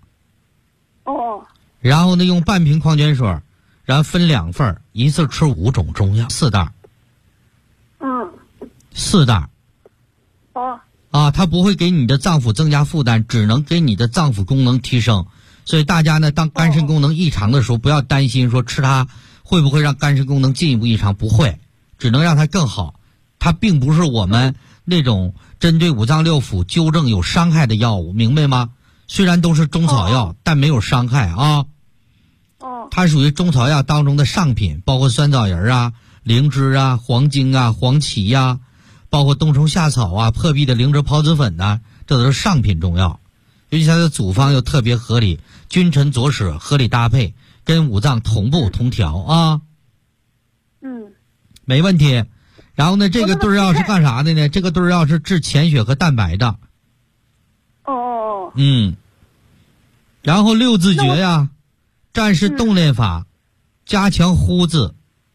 然后呢，用半瓶矿泉水，然后分2份，一次吃5种中药，4袋。4袋。它不会给你的脏腑增加负担，只能给你的脏腑功能提升。 所以大家呢，当肝肾功能异常的时候，不要担心说吃它会不会让肝肾功能进一步异常，不会，只能让它更好。它并不是我们那种针对五脏六腑纠正有伤害的药物，明白吗？虽然都是中草药，但没有伤害啊。它属于中草药当中的上品，包括酸枣仁啊、灵芝啊、黄精啊、黄芪呀，包括冬虫夏草啊、破壁的灵芝孢子粉呐，这都是上品中药。尤其它的组方又特别合理，君臣佐使，合理搭配，跟五脏同步同调啊。没问题。然后呢，这个对药是干啥的呢？这个对药是治潜血和蛋白的。然后六字诀呀，战士动练法，加强呼字，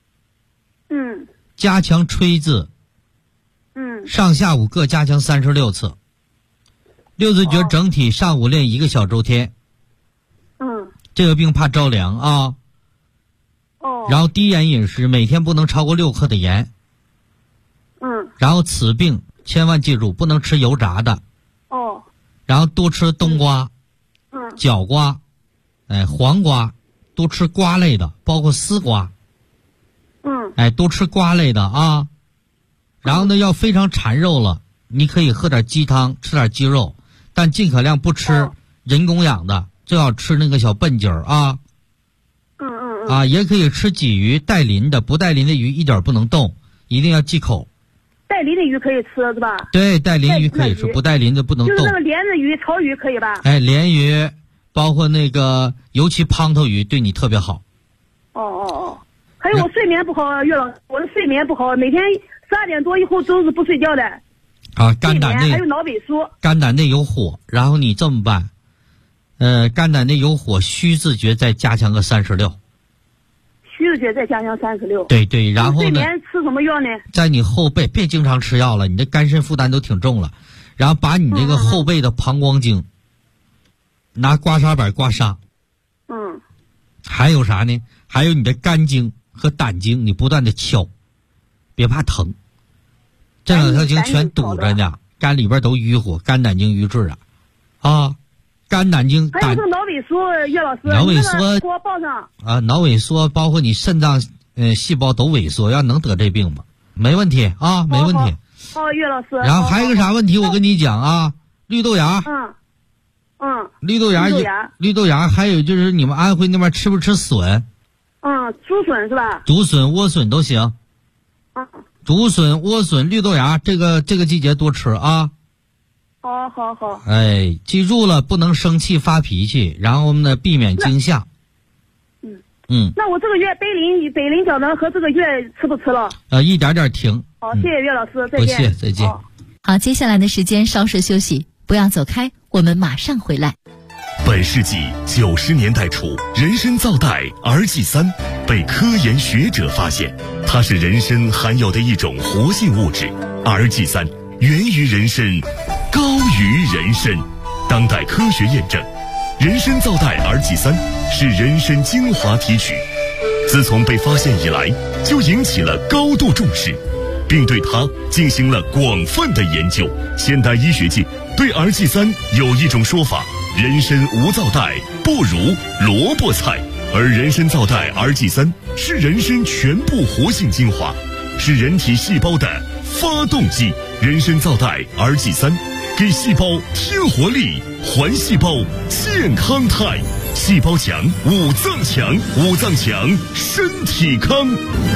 加强吹字，上下午各加强36次。六字诀整体上午练1个小周天。这个病怕着凉啊。然后低盐饮食，每天不能超过6克的盐。然后此病千万记住，不能吃油炸的。然后多吃冬瓜、角瓜、黄瓜，多吃瓜类的，包括丝瓜。多吃瓜类的啊。然后呢，要非常馋肉了，你可以喝点鸡汤，吃点鸡肉，但尽可量不吃人工养的，最好吃那个小笨鸡儿啊。也可以吃鲫鱼，带鳞的，不带鳞的鱼一点不能动，一定要忌口。 带鳞的鱼可以吃是吧？ 对，带鳞鱼可以吃，不带鳞的不能动。 就是那个莲子鱼、草鱼可以吧？ 鲢鱼，包括那个尤其胖头鱼对你特别好。 还有我睡眠不好，岳老师，我的睡眠不好，每天12点多以后都是不睡觉的。 肝胆内还有脑萎缩。肝胆内有火，然后你这么办，肝胆内有火，虚字诀再加强个36。 虚字诀再加强36。 对，然后呢？ 睡眠吃什么药呢？ 在你后背，别经常吃药了，你的肝肾负担都挺重了。然后把你这个后背的膀胱经，拿刮痧板刮痧。还有啥呢？还有你的肝经和胆经，你不断的敲，别怕疼。这两条经全堵着呢，肝里边都淤火，肝胆经瘀滞啊。肝胆经还有这个脑萎缩，岳老师， 脑萎缩给我报上脑萎缩包括你肾脏细胞都萎缩，要能得这病吗？没问题啊，没问题。 岳老师。 然后还有个啥问题，我跟你讲啊，绿豆芽。绿豆芽，还有就是你们安徽那边吃不吃笋？ 竹笋是吧？ 竹笋、莴笋都行。竹笋、莴笋、绿豆芽，这个季节多吃啊。 好。 记住了，不能生气发脾气，然后呢，避免惊吓。 那我这个月北林胶囊和这个月吃不吃了？ 一点点停。 好，谢谢岳老师，再见。 不谢，再见。 好，接下来的时间稍事休息，不要走开，我们马上回来。 本世纪90年代初，人参皂苷儿剂3被科研学者发现，它是人参含有的一种活性物质。儿剂3源于人参，高于人参。当代科学验证，人参皂苷儿剂3是人参精华提取，自从被发现以来，就引起了高度重视，并对它进行了广泛的研究。现代医学界对儿剂3有一种说法：人参无皂苷不如萝卜菜，而人参皂苷儿剂3是人参全部活性精华，是人体细胞的发动机。人参皂苷儿剂3给细胞添活力，还细胞健康态。细胞强，五脏强，五脏强，身体康。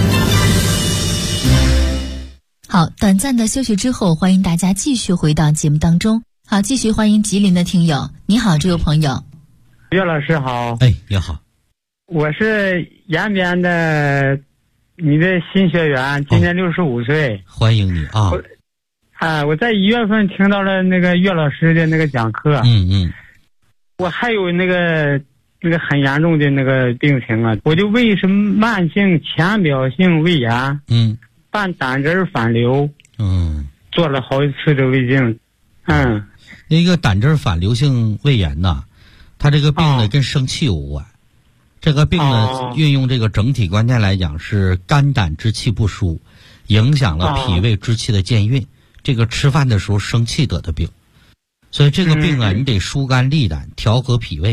好，短暂的休息之后，欢迎大家继续回到节目当中。好，继续欢迎吉林的听友。你好，这位朋友。 岳老师好。 你好。 我是延边的你的新学员，今年65岁。 欢迎你啊。 我在1月份听到了那个岳老师的那个讲课。我还有那个很严重的那个病情啊，我就胃是慢性浅表性胃炎。伴胆汁反流。做了好几次的胃镜。 那个胆汁反流性胃炎呐，它这个病呢跟生气有关。这个病呢，运用这个整体观念来讲，是肝胆之气不舒，影响了脾胃之气的健运。这个吃饭的时候生气得的病，所以这个病啊，你得疏肝利胆，调和脾胃，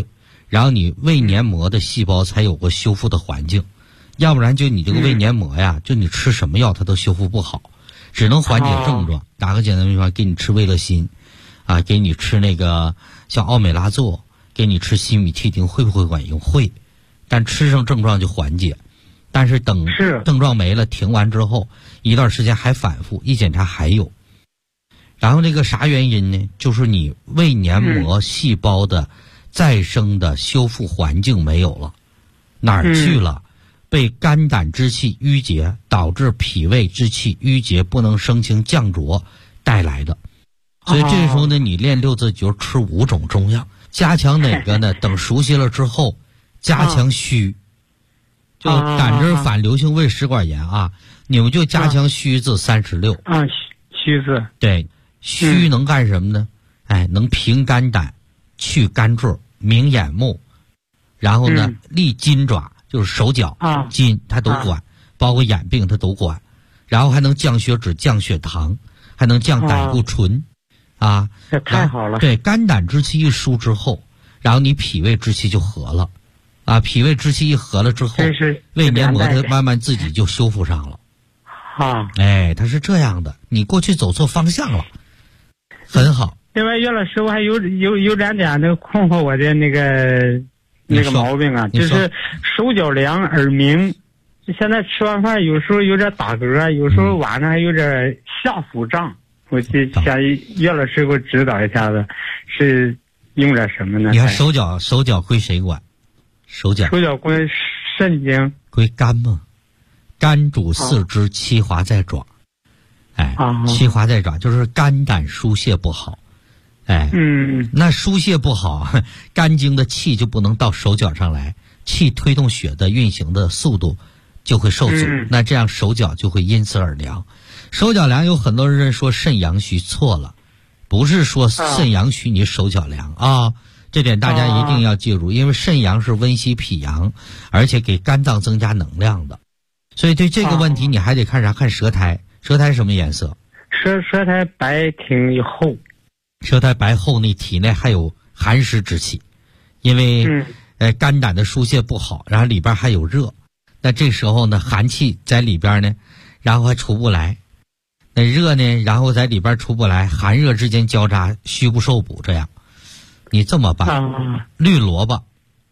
然后你胃黏膜的细胞才有个修复的环境，要不然就你这个胃黏膜呀，就你吃什么药它都修复不好，只能缓解症状。打个简单比方，给你吃胃乐心，啊，给你吃那个像奥美拉唑，给你吃西米替丁，会不会管用？会，但吃上症状就缓解。但是等症状没了，停完之后一段时间还反复，一检查还有。然后那个啥原因呢？就是你胃黏膜细胞的再生的修复环境没有了，哪儿去了？被肝胆之气淤结，导致脾胃之气淤结不能生清降浊带来的。所以这时候呢，你练六字诀吃5种中药，加强哪个呢？等熟悉了之后，加强虚。就胆汁反流性胃食管炎啊，你们就加强虚字36 啊，虚字对，虚能干什么呢？哎，能平肝胆，去肝坠，明眼目，然后呢，利筋爪，就是手脚筋它都管，包括眼病它都管，然后还能降血脂、降血糖，还能降胆固醇，啊， 这太好了。 对，肝胆之气一疏之后，然后你脾胃之气就和了。啊，脾胃之气一和了之后，胃黏膜它慢慢自己就修复上了。 啊， 哎，它是这样的，你过去走错方向了，很好。 另外，岳老师，我还有2点那个困惑我的那个毛病啊，就是手脚凉、耳鸣。现在吃完饭有时候有点打嗝，有时候晚上还有点下腹胀。我就想岳老师给我指导一下子，是用点什么呢？ 你看手脚归谁管？手脚归肾经， 归肝嘛，肝主四肢，七华在爪。哎，七华在爪就是肝胆疏泄不好。哎，那疏泄不好，肝经的气就不能到手脚上来，气推动血的运行的速度就会受阻，那这样手脚就会因此而凉。手脚凉有很多人说肾阳虚，错了，不是说肾阳虚你手脚凉啊。这点大家一定要记住，因为肾阳是温煦脾阳，而且给肝脏增加能量的。所以对这个问题你还得看啥？看舌苔。舌苔什么颜色？ 舌苔白挺厚。 舌苔白厚，那体内还有寒湿之气，因为肝胆的疏泄不好，然后里边还有热，那这时候呢寒气在里边呢，然后还出不来，那热呢然后在里边出不来，寒热之间交叉，虚不受补，这样你这么办？绿萝卜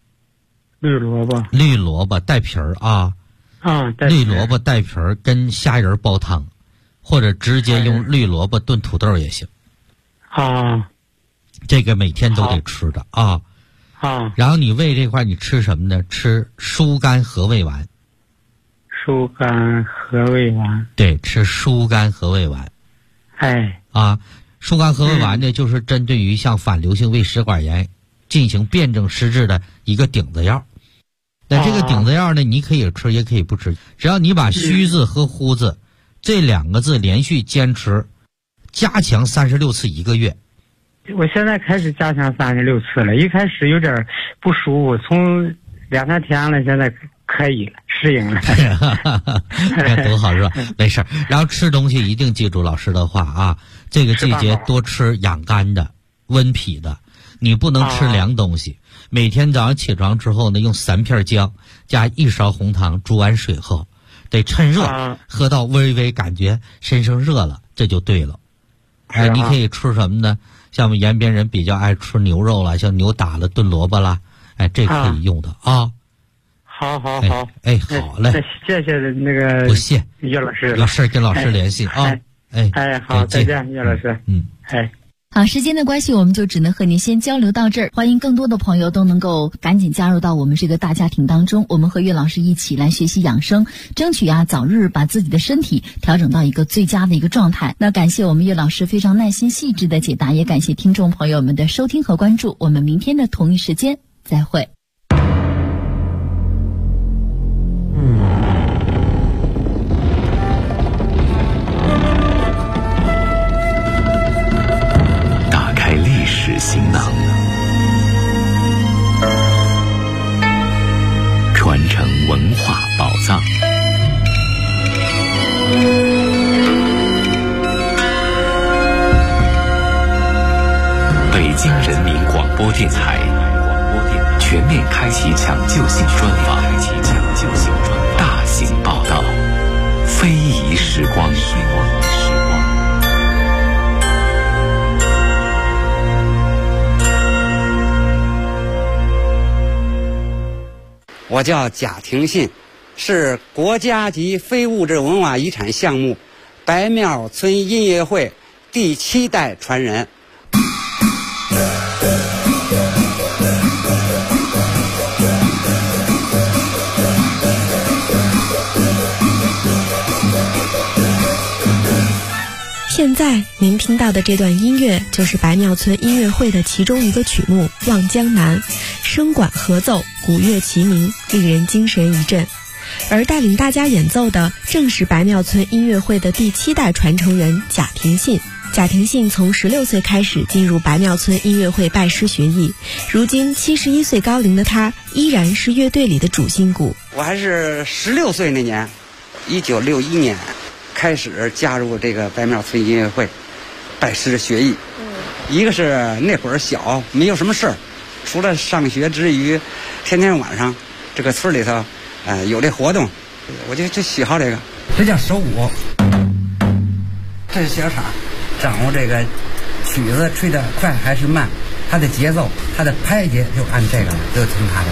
带皮儿啊，绿萝卜带皮儿跟虾仁煲汤，或者直接用绿萝卜炖土豆也行。这个每天都得吃的啊。然后你胃这块你吃什么呢？吃疏肝和胃丸。 疏肝和胃丸。 对，吃疏肝和胃丸。疏肝和胃丸呢，就是针对于像反流性胃食管炎进行辩证施治的一个顶子药。那这个顶子药呢，你可以吃也可以不吃，只要你把虚字和呼字这2个字连续坚持，加强36次1个月。 我现在开始加强36次了，一开始有点不舒服，从2-3天了，现在可以了，适应了。 多好是吧？没事。然后吃东西一定记住老师的话啊，这个季节多吃养肝的、温脾的，你不能吃凉东西。每天早上起床之后呢，用3片姜加1勺红糖煮完水喝，得趁热喝到微微感觉身上热了，这就对了。你可以吃什么呢？像我们延边人比较爱吃牛肉了，像牛打了炖萝卜啦，这可以用的啊。 好。好嘞， 谢谢那个不谢岳老师， 有事跟老师联系啊。 好，再见，岳老师。 好，时间的关系，我们就只能和您先交流到这儿。欢迎更多的朋友都能够赶紧加入到我们这个大家庭当中，我们和岳老师一起来学习养生，争取早日把自己的身体调整到一个最佳的一个状态。那感谢我们岳老师非常耐心细致的解答，也感谢听众朋友们的收听和关注。我们明天的同一时间再会。 行囊，传承文化宝藏。北京人民广播电台。 全面开启抢救性专访，大型报道，非遗时光。 我叫贾廷信，是国家级非物质文化遗产项目白庙村音乐会第7代传人。 现在您听到的这段音乐就是白庙村音乐会的其中一个曲目《望江南》，声管合奏，鼓乐齐鸣，令人精神一振。而带领大家演奏的正是白庙村音乐会的第7代传承人贾廷信。贾廷信从16岁开始进入白庙村音乐会拜师学艺，如今71岁高龄的他依然是乐队里的主心骨。 我还是16岁那年，1961年开始加入这个白庙村音乐会拜师学艺。一个是那会儿小，没有什么事儿，除了上学之余，天天晚上这个村里头有这活动，我就喜好这个。这叫手鼓，这是小场，掌握这个曲子吹得快还是慢，它的节奏，它的拍节就按这个了，就听它的。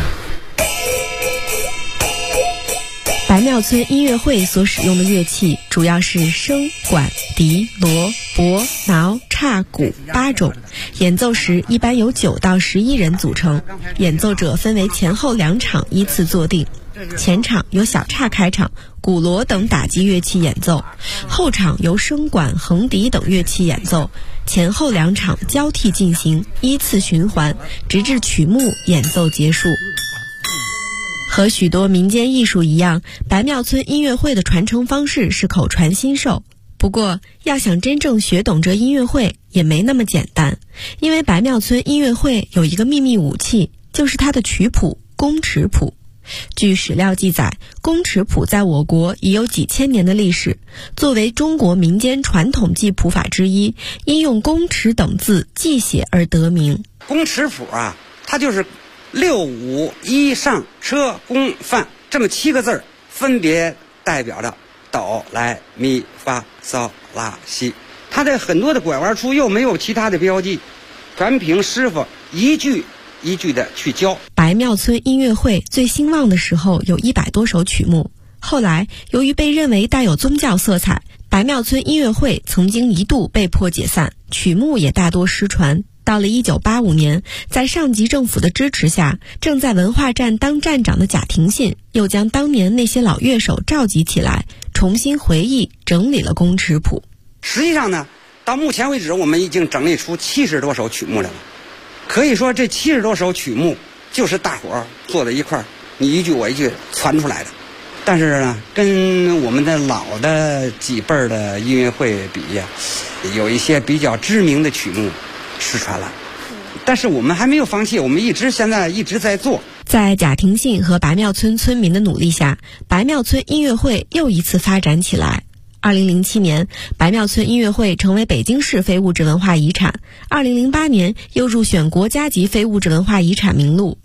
白庙村音乐会所使用的乐器主要是笙、管、笛、锣、钹、挠、叉、鼓8种，演奏时一般由9到11人组成，演奏者分为前后2场依次坐定。前场由小叉开场，鼓锣等打击乐器演奏，后场由笙管、横笛等乐器演奏，前后2场交替进行，依次循环，直至曲目演奏结束。和许多民间艺术一样，白庙村音乐会的传承方式是口传心授。不过，要想真正学懂这音乐会也没那么简单，因为白庙村音乐会有一个秘密武器，就是它的曲谱宫尺谱。据史料记载，宫尺谱在我国已有几千年的历史，作为中国民间传统记谱法之一，因用宫尺等字记写而得名。 宫尺谱啊，它就是6、5、1上车宫范这么7个字，分别代表着哆来咪发嗦拉西。它的很多的拐弯处又没有其他的标记，全凭师傅一句一句的去教。 白庙村音乐会最兴旺的时候有100多首曲目，后来由于被认为带有宗教色彩，白庙村音乐会曾经一度被迫解散，曲目也大多失传。到了1985年，在上级政府的支持下，正在文化站当站长的贾廷信又将当年那些老乐手召集起来，重新回忆整理了宫尺谱。 实际上呢，到目前为止我们已经整理出70多首曲目来了。可以说这70多首曲目就是大伙儿坐在一块儿，你一句我一句传出来的。但是呢，跟我们的老的几辈儿的音乐会比呀，有一些比较知名的曲目失传了，但是我们还没有放弃，我们现在一直在做。 在贾廷信和白庙村村民的努力下，白庙村音乐会又一次发展起来。2007年，白庙村音乐会成为北京市非物质文化遗产。2008年又入选国家级非物质文化遗产名录。